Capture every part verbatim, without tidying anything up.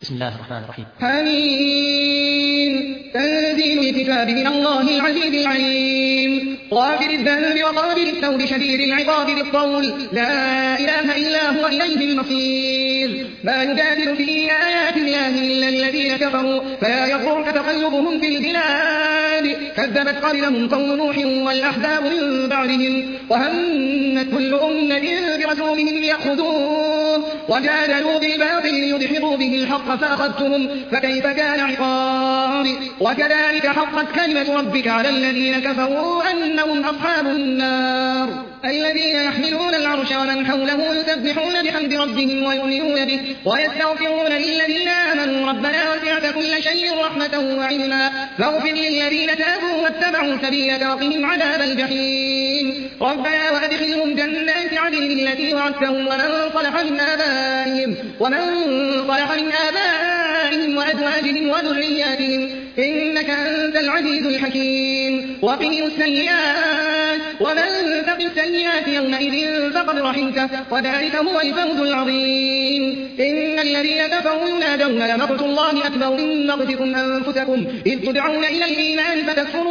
بسم الله الرحمن الرحيم. حميم تنزيل الكتاب من الله العزيز العليم غافر الذنب وقابل التوب شديد العقاب بالقول لا إله إلا هو إليه المصير ما يجادل في آيات الله إلا الذين كفروا فلا يغرك تقلبهم في البلاد كذبت قبلهم قوم نوح والأحزاب من بعدهم وهمت كل أمة برسولهم ليأخذوه وجادلوا بالباطل ليدحضوا به الحق فأخذتهم فكيف كان عقاب وكذلك حقت كلمة ربك على الذين كفروا أنهم أصحاب النار الذين يحملون العرش ومن حوله يسبحون بحمد ربهم ويؤمنون به ويستغفرون للذين آمنوا ربنا وسعت كل شيء رحمة وعلما فاغفر للذين تابوا واتبعوا سبيلك وقهم عذاب الجحيم ربنا وأدخلهم جنات عدن التي وعدتهم ومن صلح من آبائهم ومن صلح من آبائهم وأزواجهم وذرياتهم إنك أنت العزيز الحكيم وقهم السيئات ومن تق السيئات يومئذ فقد رحمته وذلك هو الفوز العظيم إن الذين كفروا ينادون لمقت الله أكبر من مقتكم أنفسكم إذ تدعون إلى الإيمان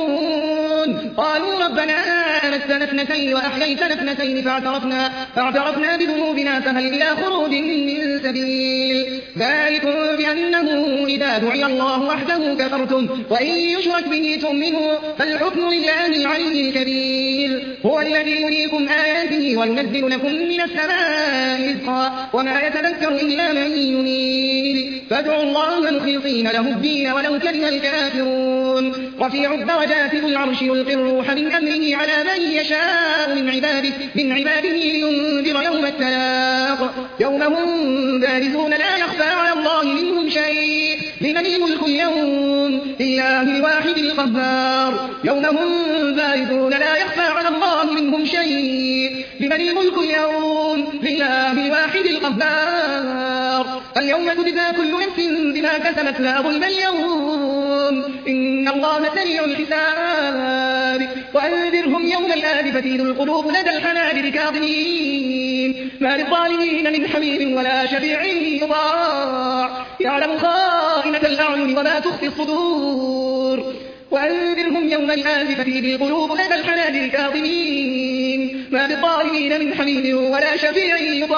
فتكفرون قالوا ربنا أمتنا اثنتين وأحييتنا اثنتين فاعترفنا, فاعترفنا بذنوبنا فهل إلى خروج من سبيل ذلكم بأنه إذا دعي الله وحده كفرتم وإن يشرك به تؤمنوا فالحكم لله العلي الكبير هو الذي يريكم آياته وينزل لكم من السماء رزقا وما يتذكر إلا من ينيب فادعوا الله مخلصين له الدين ولو كره الكافرون رفيع الدرجات ذو العرش يلقي الروح من أمره على من يشاء من عباده من عباده لينذر يوم التلاق يوم هم بارزون لا يخفى على الله منهم شيء لمن الملك اليوم لله الواحد القهار يوم هم بارزون لا يخفى على الله منهم شيء لمن الملك اليوم لله الواحد القهار اليوم تجزى كل نفس بما كسبت لا ظلم اليوم إن الله سريع الحساب وأنذرهم يوم الآزفة إذ القلوب لدى الحناجر كاظمين ما للظالمين من حميم ولا شفيع يطاع يعلم خائنة الأعين وما تخفي الصدور وأنذرهم يوم الآزفة إذ القلوب لدى الحناجر كاظمين ما للظالمين من حميم ولا شفيع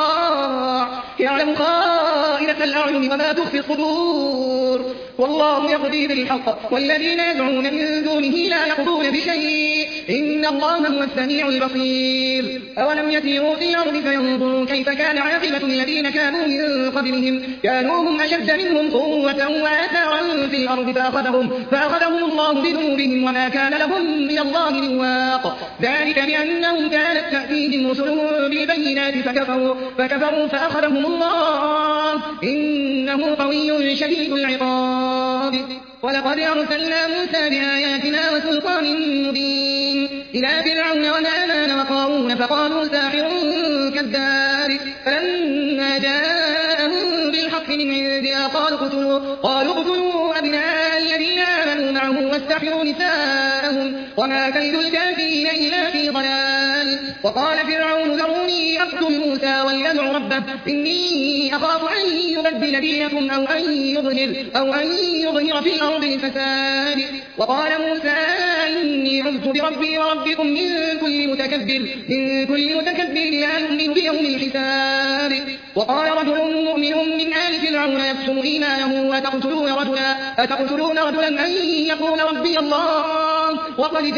يطاع يعلم خائنة الأعين وما تخفي الصدور والله يقضي بالحق والذين يدعون من دونه لا يقضون بشيء إن الله هو السميع البصير أولم يسيروا في الأرض فينظروا كيف كان عاقبة الذين كانوا من قبلهم كانوا هم أشد منهم قوة وآثارا في الأرض فأخذهم, فأخذهم الله بذنوبهم وما كان لهم من الله من واق ذلك بأنهم كانت تأتيهم رسلهم بالبينات فكفروا, فكفروا فأخذهم الله إنه قوي شديد العقاب ولقد أرسلنا موسى بآياتنا وسلطان مبين إلى فرعون وهامان وقارون فقالوا ساحر كذاب فلما جاءهم بالحق من عندنا قالوا اقتلوا قالوا اقتلوا أبناء الذين آمنوا معه واستحيوا نساءهم وما كيد الكافرين إلا في ضلال وقال فرعون ذروني أقتل موسى وليدع ربه إني أخاف أن يبدل دينكم أو أن يظهر, أو أن يظهر في الأرض الفساد وقال موسى إني عذت بربي وربكم من كل متكبر من كل متكبر لا يؤمن بيوم الحساب وقال رجل مؤمن من آل فرعون يكتم إيمانه أتقتلون رجلا, أتقتلون رجلا أن يقول ربي الله وقد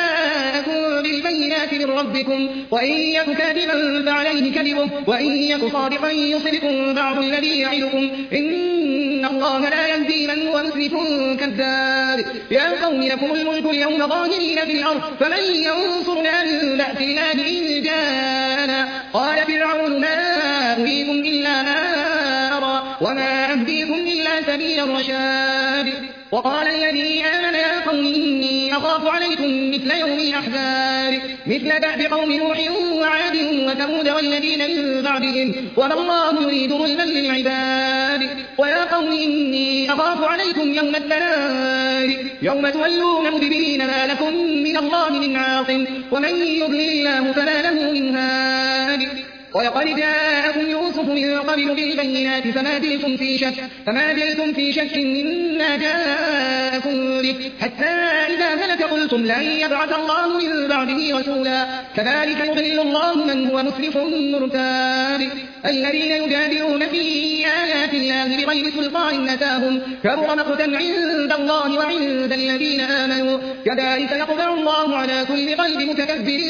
جاءكم بالبينات من ربكم وإن يك كاذبا فعليه كذبه وإن يك صادقا يصبكم بعض الذي يعدكم إن الله لا يهدي من هو مسرف كذاب يا قوم لكم الملك اليوم ظاهرين في الأرض فمن ينصرنا من بأس الله إن جاءنا قال فرعون ما أريكم إلا ما أرى وما أهديكم إلا سبيل الرشاد وقال الذي آمن يا قوم إني أخاف عليكم مثل يوم الأحزاب مثل دأب قوم نوح وعاد وثمود والذين من بعدهم وما الله يريد ظلما للعباد ويا قوم إني أخاف عليكم يوم التناد يوم تولون مدبرين ما لكم من الله من عاصم ومن يضلل الله فما له من هاد ولقد جاءكم يوسف من قبل بالبينات فما زلتم في شك فما زلتم في شك مما جاءكم به حتى إذا هلك قلتم لن يبعث الله من بعده رسولا كذلك يضل الله من هو مسرف مرتاب الذين يجادلون في آيات الله بغير سلطان أتاهم كبر مقتا عند الله وعند الذين آمنوا كذلك يطبع الله على كل قلب متكبر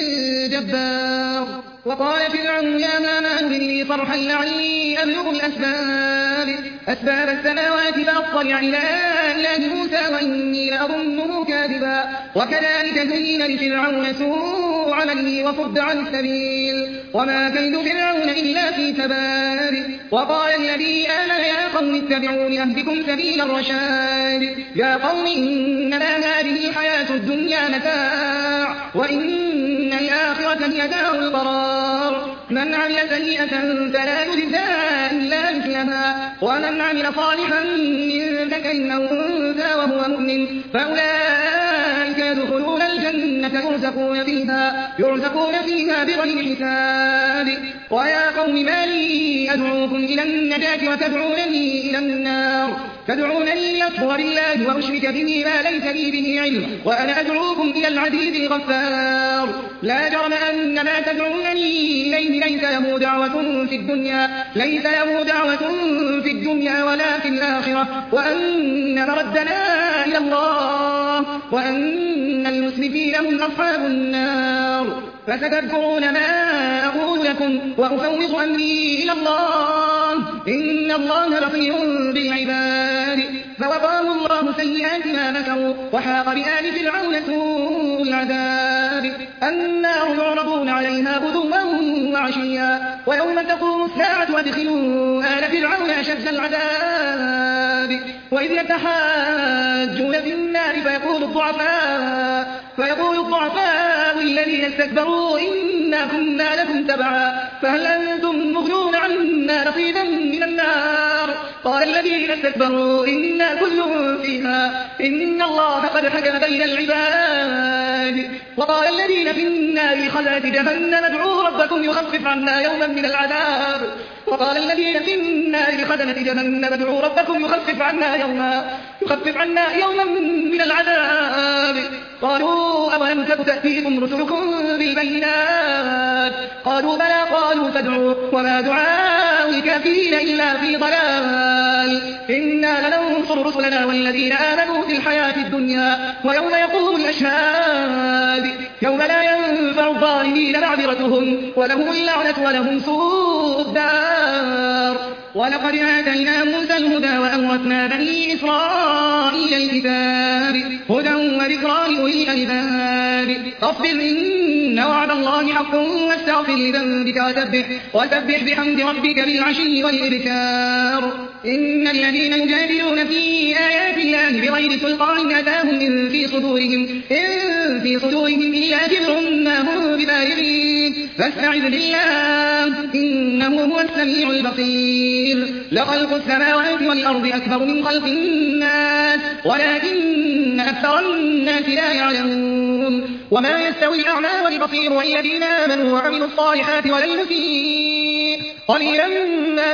جبار وقال فرعون يا هامان ابن لي صرحا لعلي أبلغ الأسباب أسباب السماوات فأطلع إلى إله موسى وإني لأظنه كاذبا وكذلك زين لفرعون سوء عمله وصد عن السبيل وما كيد فرعون إلا في تباب وقال الذي آمن يا قوم اتبعون أهدكم سبيل الرشاد يا قوم إنما هذه الحياة الدنيا متاع وإن الآخرة هي دار القرار من عمل سيئة فلا يجزى إلا مثلها ومن عمل صالحا من ذكر أو أنثى وهو مؤمن فأولئك يدخلون الجنة يرزقون فيها, يرزقون فيها بغير حساب ويا قوم ما لي أدعوكم إلى النجاة وتدعونني إلى النار تدعونني لأكفر بالله وأشرك به ما ليس لي به علم وأنا أدعوكم إلى العزيز الغفار لا جرم أن ما تدعونني إليه ليس له دعوة في الدنيا ليس له دعوة في الدنيا ولا في الآخرة وأن مردنا إلى الله وأن المسرفين هم أصحاب النار فستذكرون ما أقول لكم وأفوض أمري إلى الله إن الله بصير بالعباد فوقاه الله سيئات ما مكروا وحاق بآل فرعون سوء العذاب النار يعرضون عليها غدوا وعشيا ويوم تقوم الساعة وادخلوا آل فرعون أشد العذاب وإذ يتحاجون في النار فيقول الضعفاء فيقول الضعفاء الذين استكبروا إنا كنا لكم تبعا فهل أنتم مغنون عنا نصيبا من النار قال الذين استكبروا إنا كل فيها إن الله قد حكم بين العباد وقال الذين في النار خزنة جهنم ادعوا ربكم يخفف عنا يوما من العذاب وقال الذين في النار خزنة جهنم ادعوا ربكم يخفف عنا يوما يخفف عنا يوما من العذاب قالوا أولم تك تأتيكم رسلكم بالبينات قالوا بلى قالوا فادعوا وما دعاء الكافرين إلا في ضلال إنا لننصر رسلنا والذين آمنوا في الحياة الدنيا ويوم يقوم الأشهاد يوم لا ينفع الظالمين معذرتهم ولهم اللعنة ولهم سوء الدار ولقد آتينا موسى الهدى وأورثنا بني إسرائيل الكتاب هدى وذكرى لأولي الألباب فاصبر إن وعد الله حق واستغفر لذنبك وسبح وسبح بحمد ربك بالعشي والإبكار إن الذين يجادلون في آيات الله بغير سلطان أتاهم إن في صدورهم إن في صدورهم إلا كبر ما هم ببالغين فاستعذ بالله إنه هو السميع البصير لخلق السماوات والأرض أكبر من خلق الناس ولكن أكثر الناس لا يعلمون وما يستوي الأعمى والبصير والذين آمنوا وعملوا الصالحات ولا المسيء قليلا ما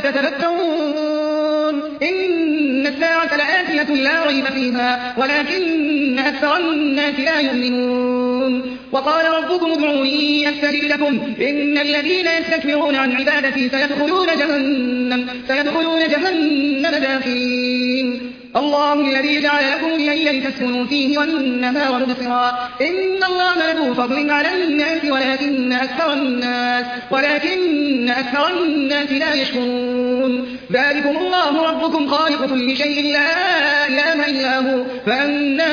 تتذكرون إن الساعة لآتية لا ريب فيها ولكن أكثر الناس لا يؤمنون وقال ربكم ادعوني أستجب لكم إن الذين يستكبرون عن عبادتي سيدخلون جهنم سيدخلون جهنم داخلين الله الذي جعل لكم الليل لتسكنوا فيه والنهار مبصرا إن الله لذو فضل على الناس ولكن أكثر الناس ولكن أكثر الناس لا يشكرون ذلكم الله ربكم خالق كل شيء لا إله إلا هو فأنى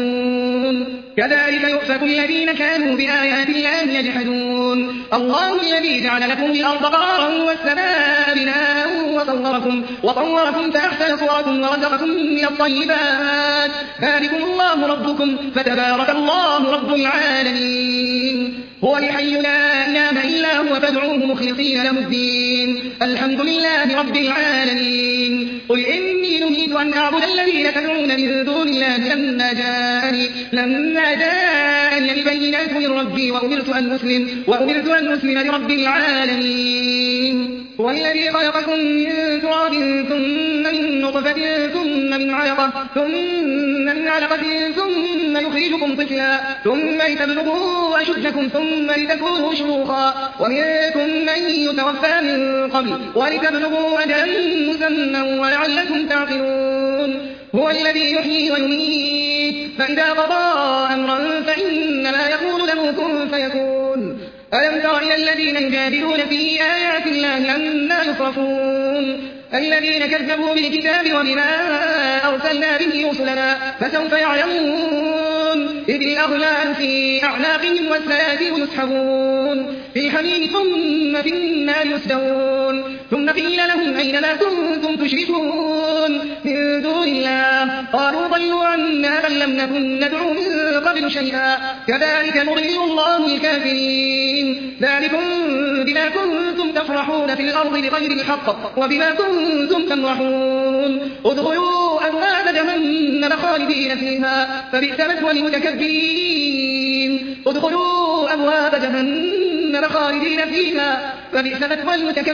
تؤفكون كذلك يؤفك الذين كانوا بآيات الله يجحدون الله الذي جعل لكم الأرض قرارا والسماء بناء وصوركم وطوركم فأحسن صوركم ورزقكم من الطيبات ذلكم الله ربكم فتبارك الله رب العالمين هو الحي لا إله إلا هو فادعوه مخلصين له الدين الحمد لله رب العالمين قل إني نهيت أن أعبد الذين تدعون من دون الله لما جاءني لما جاءني جاءني البينات من ربي وأمرت أن أسلم, وأمرت أن أسلم لرب العالمين. هو الذي خلقكم من تراب ثم من نطفة ثم من علقة ثم من علقة ثم يخرجكم طفلا ثم لتبلغوا أشدكم ثم لتكونوا شيوخا ومنكم من يتوفى من قبل ولتبلغوا أجلا مسمى ولعلكم تعقلون. هو الذي يحيي ويميت فإذا قضى أمرا فإنما يقول له كن فيكون. ألم تر إلى الذين يجادلون في آيات الله أنى يصرفون الذين كذبوا بالكتاب وبما أرسلنا به رسلنا فسوف يعلمون إذ الأغلال في أعناقهم والسلاسل يسحبون في الحميم ثم في النار يسجرون ثم قيل لهم أين ما كنتم تشركون من دون الله قالوا ضلوا عنا بل لم نكن ندعو من قبل شيئا كذلك نضل الله الكافرين. ذلكم بما كنتم تفرحون في الأرض بغير الحق وبما كنتم تمرحون ادخلوا أبواب جهنم خالدين فيها فبئس مثوى المتكبرين. ادخلوا أبواب جهنم خالدين فيها فبئس مثوى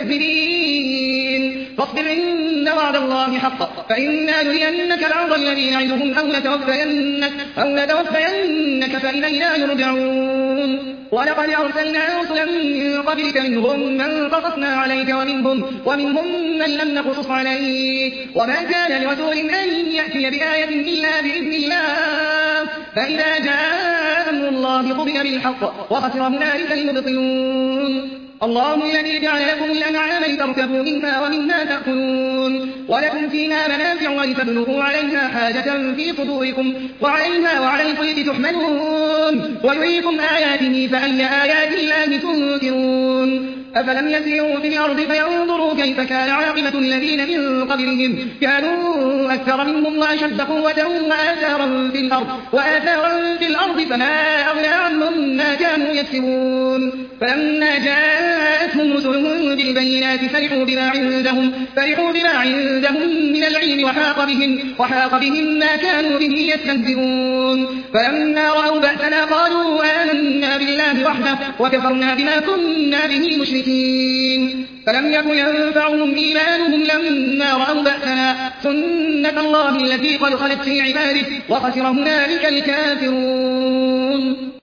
المتكبرين. فاصبر إن وعد الله حق فإنا نرينك بعض الذي نعدهم أو نتوفينك, أو نتوفينك فإلينا يرجعون. ولقد أرسلنا رسلا من قبلك منهم من قصصنا عليك ومنهم, ومنهم من لم نقصص عليك وما كان لرسول أن يأتي بآية إلا بإذن الله فإذا جاء أمر الله قضي بالحق وخسر هنالك المبطلون. الله الذي جعل لكم الأنعام لتركبوا منها ومنها تأكلون ولكم فيها منافع ولتبلغوا عليها حاجة في صدوركم وعليها وعلى الفلك تحملون ويريكم آياته فأي آيات الله تنكرون. أفلم يسيروا في الأرض فينظروا كيف كان عاقبة الذين من قبلهم كانوا أكثر منهم وأشد قوة وآثارا في الأرض, وآثارا في الأرض فما أغنى عنهم ما كانوا يكسبون. فلما جاءتهم رسلهم بالبينات فرحوا بما عندهم, فرحوا بما عندهم من العلم وحاق بهم, وحاق بهم ما كانوا به يستهزئون. فلما رأوا بأسنا قالوا آمنا بالله وحده وكفرنا بما كنا به مشركين. فلم يكن ينفعهم إيمانهم لما رأوا بأسنا سنة الله التي قد خلت في عباده وخسر هنالك الكافرون.